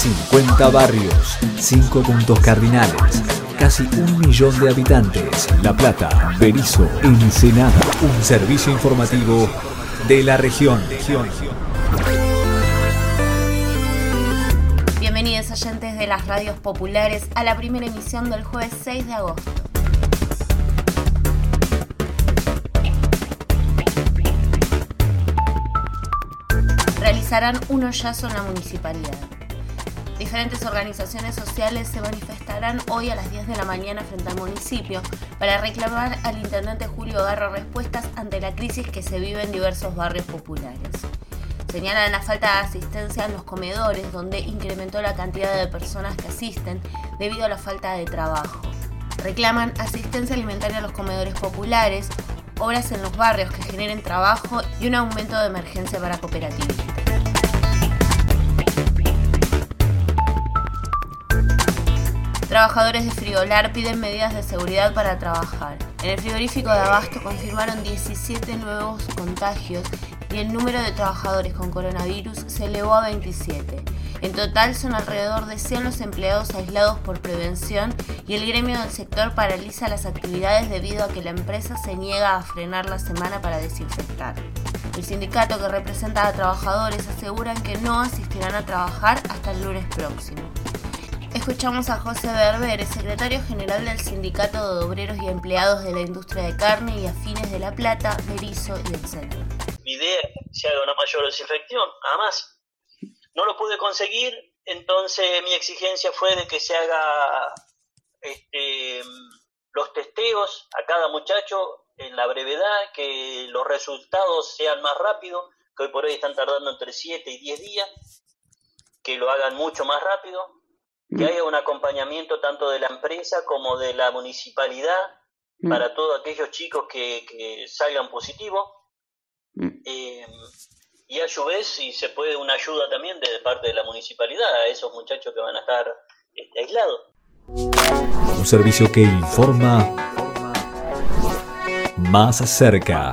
50 barrios, 5 puntos cardinales, casi 1 millón de habitantes. La Plata, Berisso, Ensenada. Un servicio informativo de la región. Bienvenidos oyentes de las radios populares a la primera emisión del jueves 6 de agosto. Realizarán un hoyazo en la municipalidad. Diferentes organizaciones sociales se manifestarán hoy a las 10 de la mañana frente al municipio para reclamar al intendente Julio Garro respuestas ante la crisis que se vive en diversos barrios populares. Señalan la falta de asistencia en los comedores, donde incrementó la cantidad de personas que asisten debido a la falta de trabajo. Reclaman asistencia alimentaria a los comedores populares, obras en los barrios que generen trabajo y un aumento de emergencia para cooperativistas. Trabajadores de Frigolar piden medidas de seguridad para trabajar. En el frigorífico de Abasto confirmaron 17 nuevos contagios y el número de trabajadores con coronavirus se elevó a 27. En total son alrededor de 100 los empleados aislados por prevención y el gremio del sector paraliza las actividades debido a que la empresa se niega a frenar la semana para desinfectar. El sindicato que representa a trabajadores aseguran que no asistirán a trabajar hasta el lunes próximo. Escuchamos a José Berber, secretario general del Sindicato de Obreros y Empleados de la Industria de Carne y Afines de La Plata, Berisso y Ensenada. Mi idea es que se haga una mayor desinfección, nada más. No lo pude conseguir, entonces mi exigencia fue de que se haga los testeos a cada muchacho en la brevedad, que los resultados sean más rápidos, que hoy por hoy están tardando entre 7 y 10 días, que lo hagan mucho más rápido, que haya un acompañamiento tanto de la empresa como de la municipalidad para todos aquellos chicos que salgan positivos, y a su vez, si se puede, una ayuda también de parte de la municipalidad a esos muchachos que van a estar aislados. Un servicio que informa más cerca.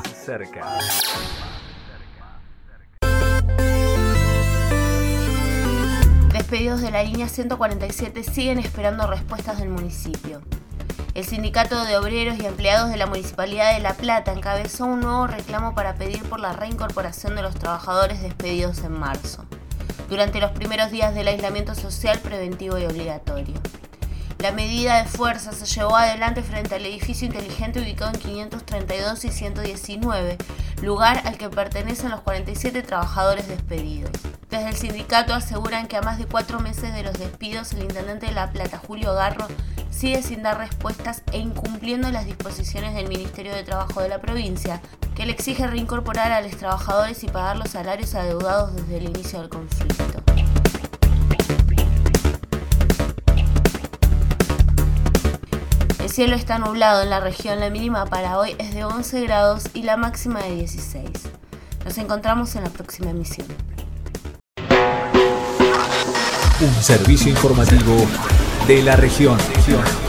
Despedidos de la línea 147 siguen esperando respuestas del municipio. El Sindicato de Obreros y Empleados de la Municipalidad de La Plata encabezó un nuevo reclamo para pedir por la reincorporación de los trabajadores despedidos en marzo, durante los primeros días del aislamiento social preventivo y obligatorio. La medida de fuerza se llevó adelante frente al edificio inteligente ubicado en 532 y 119, lugar al que pertenecen los 47 trabajadores despedidos. Desde el sindicato aseguran que a más de 4 meses de los despidos, el intendente de La Plata, Julio Garro, sigue sin dar respuestas e incumpliendo las disposiciones del Ministerio de Trabajo de la provincia, que le exige reincorporar a los trabajadores y pagar los salarios adeudados desde el inicio del conflicto. El cielo está nublado en la región, la mínima para hoy es de 11 grados y la máxima de 16. Nos encontramos en la próxima emisión. Un servicio informativo de la región.